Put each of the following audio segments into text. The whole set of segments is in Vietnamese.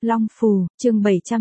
Long Phù, chương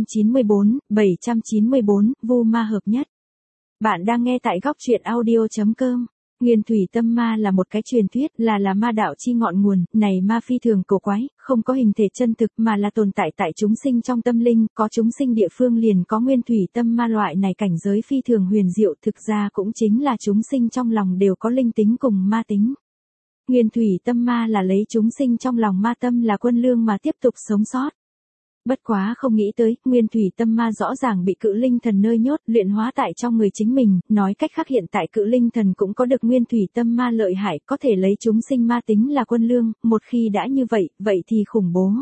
794, Vu Ma hợp nhất. Bạn đang nghe tại góc truyện audio.com. Nguyên thủy tâm ma là một cái truyền thuyết, là ma đạo chi ngọn nguồn, này ma phi thường cổ quái, không có hình thể chân thực mà là tồn tại tại chúng sinh trong tâm linh, có chúng sinh địa phương liền có nguyên thủy tâm ma loại này cảnh giới phi thường huyền diệu, thực ra cũng chính là chúng sinh trong lòng đều có linh tính cùng ma tính. Nguyên thủy tâm ma là lấy chúng sinh trong lòng ma tâm là quân lương mà tiếp tục sống sót. Bất quá không nghĩ tới, nguyên thủy tâm ma rõ ràng bị cự linh thần nơi nhốt, luyện hóa tại trong người chính mình, nói cách khác hiện tại cự linh thần cũng có được nguyên thủy tâm ma lợi hại, có thể lấy chúng sinh ma tính là quân lương, một khi đã như vậy, vậy thì khủng bố.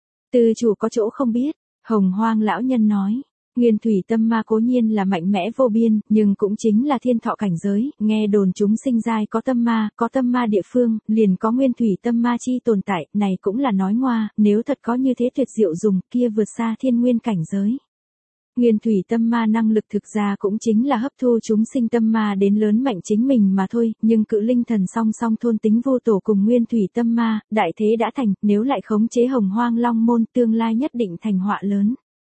Tư chủ có chỗ không biết, Hồng Hoang lão nhân nói. Nguyên thủy tâm ma cố nhiên là mạnh mẽ vô biên, nhưng cũng chính là thiên thọ cảnh giới, nghe đồn chúng sinh giai có tâm ma địa phương, liền có nguyên thủy tâm ma chi tồn tại, này cũng là nói ngoa, nếu thật có như thế tuyệt diệu dùng, kia vượt xa thiên nguyên cảnh giới. Nguyên thủy tâm ma năng lực thực ra cũng chính là hấp thu chúng sinh tâm ma đến lớn mạnh chính mình mà thôi, nhưng cự linh thần song song thôn tính vô tổ cùng nguyên thủy tâm ma, đại thế đã thành, nếu lại khống chế Hồng Hoang Long Môn tương lai nhất định thành họa lớn.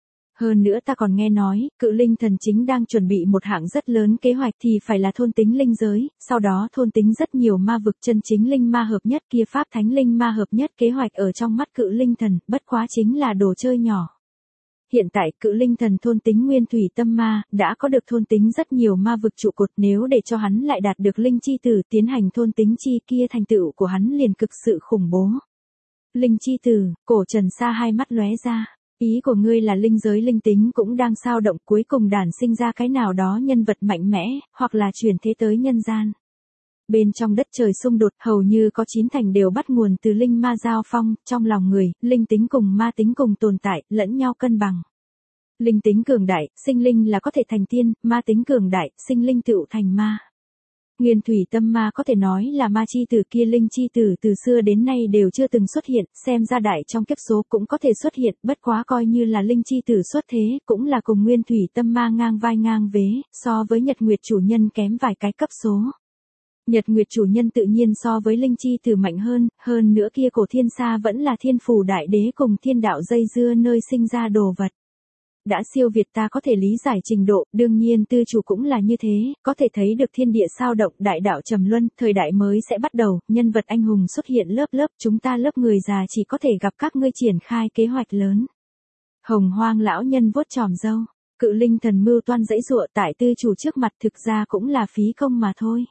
Hơn nữa ta còn nghe nói, cự linh thần chính đang chuẩn bị một hạng rất lớn kế hoạch thì phải là thôn tính linh giới, sau đó thôn tính rất nhiều ma vực chân chính linh ma hợp nhất kia pháp thánh linh ma hợp nhất kế hoạch ở trong mắt cự linh thần, bất quá chính là đồ chơi nhỏ. Hiện tại cự linh thần thôn tính nguyên thủy tâm ma, đã có được thôn tính rất nhiều ma vực trụ cột, nếu để cho hắn lại đạt được linh chi tử tiến hành thôn tính chi kia thành tựu của hắn liền cực sự khủng bố. Linh chi tử, cổ Trần Sa hai mắt lóe ra. Ý của ngươi là linh giới linh tính cũng đang sao động cuối cùng đản sinh ra cái nào đó nhân vật mạnh mẽ, hoặc là chuyển thế tới nhân gian. Bên trong đất trời xung đột hầu như có 9 thành đều bắt nguồn từ linh ma giao phong, trong lòng người, linh tính cùng ma tính cùng tồn tại, lẫn nhau cân bằng. Linh tính cường đại, sinh linh là có thể thành tiên, ma tính cường đại, sinh linh tựu thành ma. Nguyên thủy tâm ma có thể nói là ma chi tử kia linh chi tử từ xưa đến nay đều chưa từng xuất hiện, xem ra đại trong kiếp số cũng có thể xuất hiện, bất quá coi như là linh chi tử xuất thế, cũng là cùng nguyên thủy tâm ma ngang vai ngang vế, so với Nhật Nguyệt chủ nhân kém vài cái cấp số. Nhật Nguyệt chủ nhân tự nhiên so với linh chi tử mạnh hơn nữa kia cổ thiên sa vẫn là thiên phủ đại đế cùng thiên đạo dây dưa nơi sinh ra đồ vật. Đã siêu việt ta có thể lý giải trình độ, đương nhiên tư chủ cũng là như thế, có thể thấy được thiên địa sao động, đại đạo trầm luân, thời đại mới sẽ bắt đầu, nhân vật anh hùng xuất hiện lớp, chúng ta lớp người già chỉ có thể gặp các ngươi triển khai kế hoạch lớn. Hồng Hoang lão nhân vuốt chòm râu, cự linh thần mưu toan dãy dụa tại tư chủ trước mặt thực ra cũng là phí công mà thôi.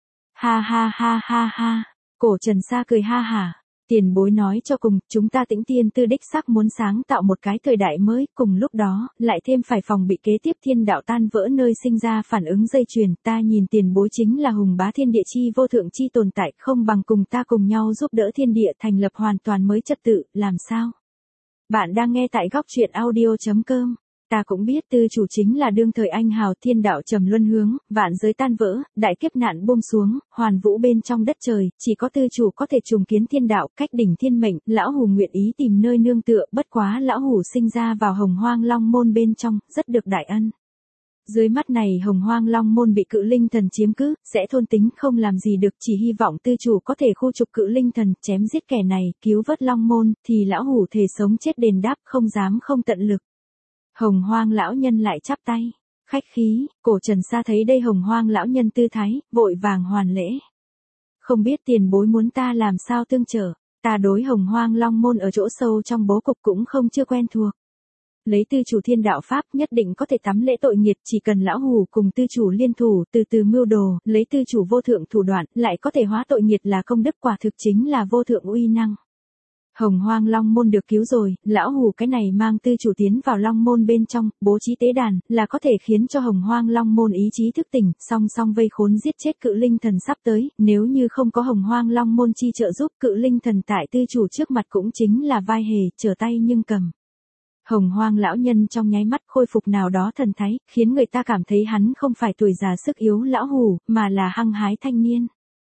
Ha ha ha ha ha, cổ Trần Sa cười ha hả. Tiền bối nói cho cùng, chúng ta Tĩnh Tiên Tư đích xác muốn sáng tạo một cái thời đại mới, cùng lúc đó, lại thêm phải phòng bị kế tiếp thiên đạo tan vỡ nơi sinh ra phản ứng dây chuyền, ta nhìn tiền bối chính là hùng bá thiên địa chi vô thượng chi tồn tại, không bằng cùng ta cùng nhau giúp đỡ thiên địa thành lập hoàn toàn mới trật tự, làm sao? Bạn đang nghe tại góc truyện audio.com. Ta cũng biết tư chủ chính là đương thời anh hào thiên đạo trầm luân hướng, vạn giới tan vỡ, đại kiếp nạn buông xuống, hoàn vũ bên trong đất trời, chỉ có tư chủ có thể trùng kiến thiên đạo, cách đỉnh thiên mệnh, lão hủ nguyện ý tìm nơi nương tựa, bất quá lão hủ sinh ra vào Hồng Hoang Long Môn bên trong, rất được đại ân. Dưới mắt này Hồng Hoang Long Môn bị cự linh thần chiếm cứ, sẽ thôn tính không làm gì được, chỉ hy vọng tư chủ có thể khu trục cự linh thần, chém giết kẻ này, cứu vớt Long Môn, thì lão hủ thề sống chết đền đáp, không dám không tận lực. Hồng Hoang lão nhân lại chắp tay, khách khí, cổ Trần Sa thấy đây Hồng Hoang lão nhân tư thái, vội vàng hoàn lễ. Không biết tiền bối muốn ta làm sao tương trợ, ta đối Hồng Hoang Long Môn ở chỗ sâu trong bố cục cũng không chưa quen thuộc. Lấy tư chủ thiên đạo pháp nhất định có thể tắm lễ tội nghiệt, chỉ cần lão hủ cùng tư chủ liên thủ, từ từ mưu đồ, lấy tư chủ vô thượng thủ đoạn, lại có thể hóa tội nghiệt là công đức, quả thực chính là vô thượng uy năng. Hồng Hoang Long Môn được cứu rồi, lão hủ cái này mang tư chủ tiến vào Long Môn bên trong, bố trí tế đàn, là có thể khiến cho Hồng Hoang Long Môn ý chí thức tỉnh, song song vây khốn giết chết cự linh thần sắp tới, nếu như không có Hồng Hoang Long Môn chi trợ giúp, cự linh thần tại tư chủ trước mặt cũng chính là vai hề, trở tay nhưng cầm. Hồng Hoang lão nhân trong nháy mắt khôi phục nào đó thần thái, khiến người ta cảm thấy hắn không phải tuổi già sức yếu lão hủ, mà là hăng hái thanh niên.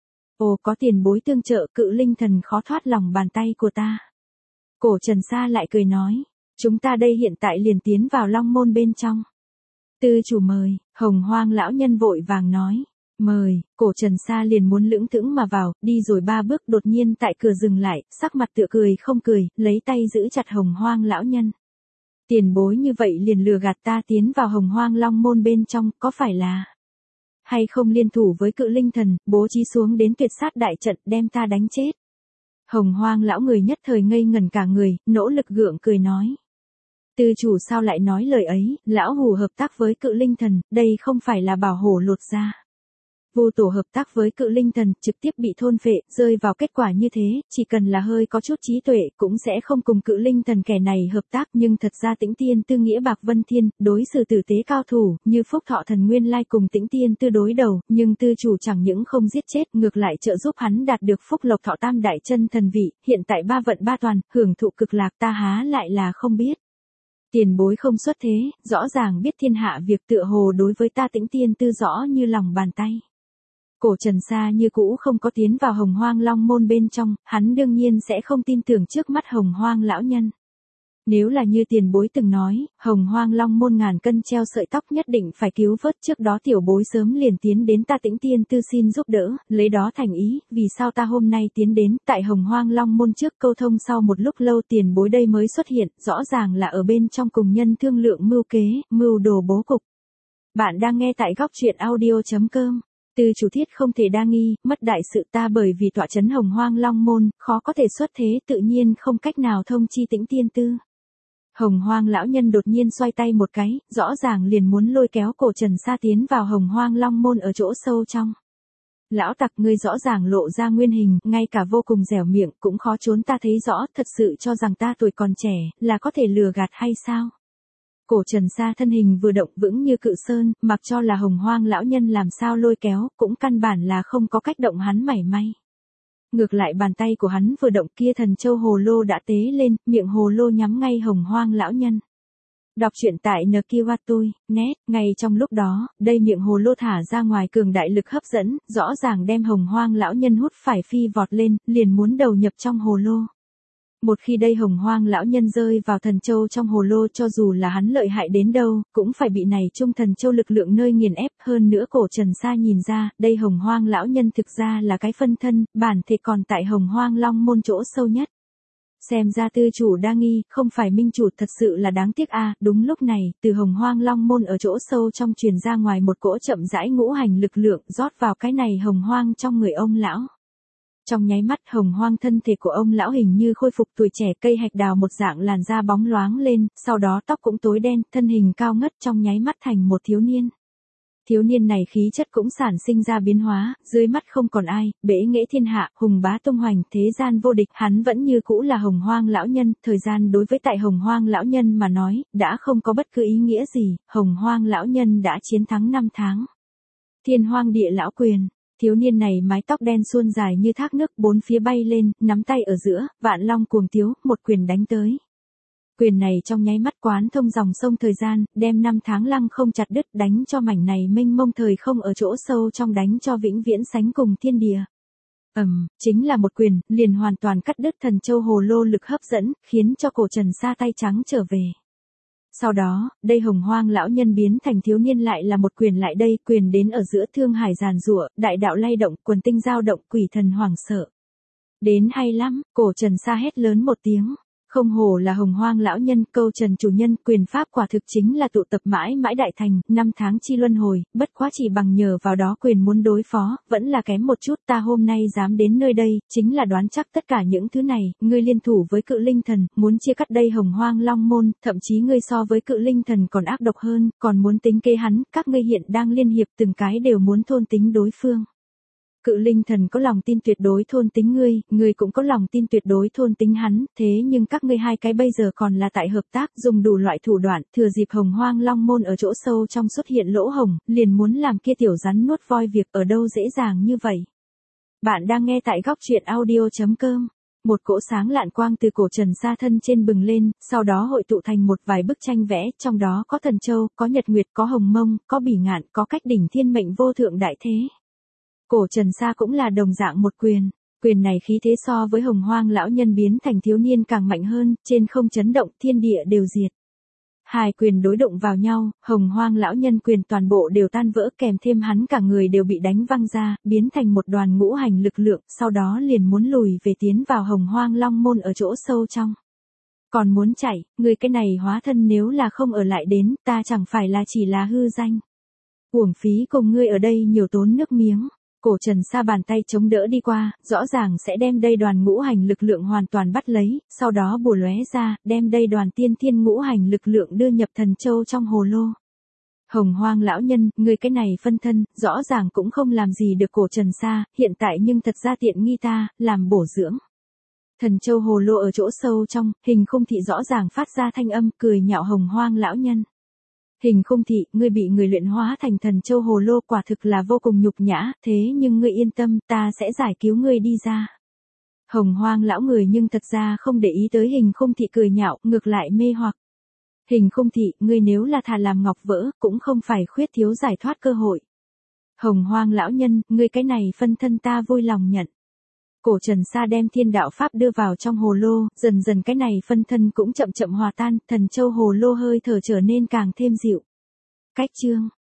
Ồ, có tiền bối tương trợ, cự linh thần khó thoát lòng bàn tay của ta. Cổ Trần Sa lại cười nói, chúng ta đây hiện tại liền tiến vào Long Môn bên trong. Tư chủ mời, Hồng Hoang lão nhân vội vàng nói, mời, cổ Trần Sa liền muốn lững thững mà vào, đi rồi 3 bước đột nhiên tại cửa dừng lại, sắc mặt tựa cười không cười, lấy tay giữ chặt Hồng Hoang lão nhân. Tiền bối như vậy liền lừa gạt ta tiến vào Hồng Hoang Long môn bên trong, có phải là hay không liên thủ với Cự Linh Thần, bố trí xuống đến tuyệt sát đại trận đem ta đánh chết. Hồng Hoang lão người nhất thời ngây ngẩn cả người, nỗ lực gượng cười nói. Tư chủ sao lại nói lời ấy, lão hủ hợp tác với Cự Linh Thần, đây không phải là bảo hổ lột ra. Vô tổ hợp tác với Cự Linh Thần, trực tiếp bị thôn phệ, rơi vào kết quả như thế, chỉ cần là hơi có chút trí tuệ, cũng sẽ không cùng Cự Linh Thần kẻ này hợp tác, nhưng thật ra Tĩnh Tiên Tư nghĩa Bạc Vân Thiên, đối xử tử tế cao thủ, như Phúc Thọ Thần Nguyên Lai cùng Tĩnh Tiên Tư đối đầu, nhưng tư chủ chẳng những không giết chết, ngược lại trợ giúp hắn đạt được Phúc Lộc Thọ Tam Đại Chân Thần vị, hiện tại ba vận ba toàn, hưởng thụ cực lạc, ta há lại là không biết. Tiền bối không xuất thế, rõ ràng biết thiên hạ việc tựa hồ đối với ta Tĩnh Tiên Tư rõ như lòng bàn tay. Cổ Trần Sa như cũ không có tiến vào Hồng Hoang Long môn bên trong, hắn đương nhiên sẽ không tin tưởng trước mắt Hồng Hoang lão nhân. Nếu là như tiền bối từng nói, Hồng Hoang Long môn ngàn cân treo sợi tóc nhất định phải cứu vớt, trước đó tiểu bối sớm liền tiến đến ta Tĩnh Tiên Tư xin giúp đỡ, lấy đó thành ý, vì sao ta hôm nay tiến đến, tại Hồng Hoang Long môn trước câu thông sau một lúc lâu tiền bối đây mới xuất hiện, rõ ràng là ở bên trong cùng nhân thương lượng mưu kế, mưu đồ bố cục. Bạn đang nghe tại góc truyện audio.com. Tư chủ thiết không thể đa nghi, mất đại sự ta bởi vì tọa chấn Hồng Hoang Long môn, khó có thể xuất thế, tự nhiên không cách nào thông chi Tĩnh Tiên Tư. Hồng Hoang lão nhân đột nhiên xoay tay một cái, rõ ràng liền muốn lôi kéo Cổ Trần Sa tiến vào Hồng Hoang Long môn ở chỗ sâu trong. Lão tặc ngươi rõ ràng lộ ra nguyên hình, ngay cả vô cùng dẻo miệng cũng khó trốn ta thấy rõ, thật sự cho rằng ta tuổi còn trẻ, là có thể lừa gạt hay sao? Cổ Trần Sa thân hình vừa động vững như cự sơn, mặc cho là Hồng Hoang lão nhân làm sao lôi kéo, cũng căn bản là không có cách động hắn mảy may. Ngược lại bàn tay của hắn vừa động kia thần châu hồ lô đã tế lên, miệng hồ lô nhắm ngay Hồng Hoang lão nhân. Đọc truyện tại nkiwatoi.net, ngay trong lúc đó, đây miệng hồ lô thả ra ngoài cường đại lực hấp dẫn, rõ ràng đem Hồng Hoang lão nhân hút phải phi vọt lên, liền muốn đầu nhập trong hồ lô. Một khi đây Hồng Hoang lão nhân rơi vào thần châu trong hồ lô, cho dù là hắn lợi hại đến đâu, cũng phải bị này trung thần châu lực lượng nơi nghiền ép. Hơn nữa Cổ Trần Sa nhìn ra, đây Hồng Hoang lão nhân thực ra là cái phân thân, bản thể còn tại Hồng Hoang Long môn chỗ sâu nhất. Xem ra tư chủ đa nghi, không phải minh chủ, thật sự là đáng tiếc a. Đúng lúc này, từ Hồng Hoang Long môn ở chỗ sâu trong truyền ra ngoài một cỗ chậm rãi ngũ hành lực lượng rót vào cái này Hồng Hoang trong người ông lão. Trong nháy mắt Hồng Hoang thân thể của ông lão hình như khôi phục tuổi trẻ, cây hạch đào một dạng làn da bóng loáng lên, sau đó tóc cũng tối đen, thân hình cao ngất trong nháy mắt thành một thiếu niên. Thiếu niên này khí chất cũng sản sinh ra biến hóa, dưới mắt không còn ai, bệ nghệ thiên hạ, hùng bá tung hoành, thế gian vô địch, hắn vẫn như cũ là Hồng Hoang lão nhân, thời gian đối với tại Hồng Hoang lão nhân mà nói, đã không có bất cứ ý nghĩa gì, Hồng Hoang lão nhân đã chiến thắng 5 tháng. Thiên Hoang địa lão quyền. Thiếu niên này mái tóc đen suôn dài như thác nước, bốn phía bay lên, nắm tay ở giữa, vạn long cuồng tiếu, một quyền đánh tới. Quyền này trong nháy mắt quán thông dòng sông thời gian, đem 5 tháng lăng không chặt đứt, đánh cho mảnh này mênh mông thời không ở chỗ sâu trong, đánh cho vĩnh viễn sánh cùng thiên địa. Chính là một quyền, liền hoàn toàn cắt đứt thần châu hồ lô lực hấp dẫn, khiến cho Cổ Trần Sa tay trắng trở về. Sau đó, đây Hồng Hoang lão nhân biến thành thiếu niên lại là một quyền lại đây, quyền đến ở giữa thương hải giàn giụa, đại đạo lay động, quần tinh dao động, quỷ thần hoảng sợ. Đến hay lắm, Cổ Trần Sa hét lớn một tiếng. Không hổ là Hồng Hoang lão nhân, câu Trần chủ nhân, quyền pháp quả thực chính là tụ tập mãi mãi đại thành, 5 tháng chi luân hồi, bất quá chỉ bằng nhờ vào đó quyền muốn đối phó, vẫn là kém một chút. Ta hôm nay dám đến nơi đây, chính là đoán chắc tất cả những thứ này, ngươi liên thủ với Cự Linh Thần, muốn chia cắt đây Hồng Hoang Long môn, thậm chí ngươi so với Cự Linh Thần còn ác độc hơn, còn muốn tính kế hắn, các ngươi hiện đang liên hiệp từng cái đều muốn thôn tính đối phương. Cự Linh Thần có lòng tin tuyệt đối thôn tính ngươi cũng có lòng tin tuyệt đối thôn tính hắn, thế nhưng các ngươi hai cái bây giờ còn là tại hợp tác, dùng đủ loại thủ đoạn, thừa dịp Hồng Hoang Long môn ở chỗ sâu trong xuất hiện lỗ hổng, liền muốn làm kia tiểu rắn nuốt voi, việc ở đâu dễ dàng như vậy. Bạn đang nghe tại góc truyện audio.com. Một cỗ sáng lạn quang từ Cổ Trần Sa thân trên bừng lên, sau đó hội tụ thành một vài bức tranh vẽ, trong đó có thần châu, có nhật nguyệt, có hồng mông, có bỉ ngạn, có cách đỉnh thiên mệnh vô thượng đại thế. Cổ Trần Sa cũng là đồng dạng một quyền. Quyền này khí thế so với Hồng Hoang lão nhân biến thành thiếu niên càng mạnh hơn, trên không chấn động, thiên địa đều diệt. Hai quyền đối đụng vào nhau, Hồng Hoang lão nhân quyền toàn bộ đều tan vỡ, kèm thêm hắn cả người đều bị đánh văng ra, biến thành một đoàn ngũ hành lực lượng, sau đó liền muốn lùi về tiến vào Hồng Hoang Long môn ở chỗ sâu trong. Còn muốn chạy, ngươi cái này hóa thân nếu là không ở lại đến, ta chẳng phải là chỉ là hư danh. Uổng phí cùng ngươi ở đây nhiều tốn nước miếng. Cổ Trần Sa bàn tay chống đỡ đi qua, rõ ràng sẽ đem đây đoàn ngũ hành lực lượng hoàn toàn bắt lấy, sau đó bùa lóe ra, đem đây đoàn tiên thiên ngũ hành lực lượng đưa nhập thần châu trong hồ lô. Hồng Hoang lão nhân, ngươi cái này phân thân, rõ ràng cũng không làm gì được Cổ Trần Sa, hiện tại nhưng thật ra tiện nghi ta, làm bổ dưỡng. Thần châu hồ lô ở chỗ sâu trong, Hình Khung Thị rõ ràng phát ra thanh âm, cười nhạo Hồng Hoang lão nhân. Hình Khung Thị, ngươi bị người luyện hóa thành thần châu hồ lô quả thực là vô cùng nhục nhã, thế nhưng ngươi yên tâm, ta sẽ giải cứu ngươi đi ra. Hồng Hoang lão người nhưng thật ra không để ý tới Hình Khung Thị cười nhạo, ngược lại mê hoặc. Hình Khung Thị, ngươi nếu là thà làm ngọc vỡ, cũng không phải khuyết thiếu giải thoát cơ hội. Hồng Hoang lão nhân, ngươi cái này phân thân ta vui lòng nhận. Cổ Trần Sa đem thiên đạo pháp đưa vào trong hồ lô, dần dần cái này phân thân cũng chậm chậm hòa tan, thần châu hồ lô hơi thở trở nên càng thêm dịu. Cách chương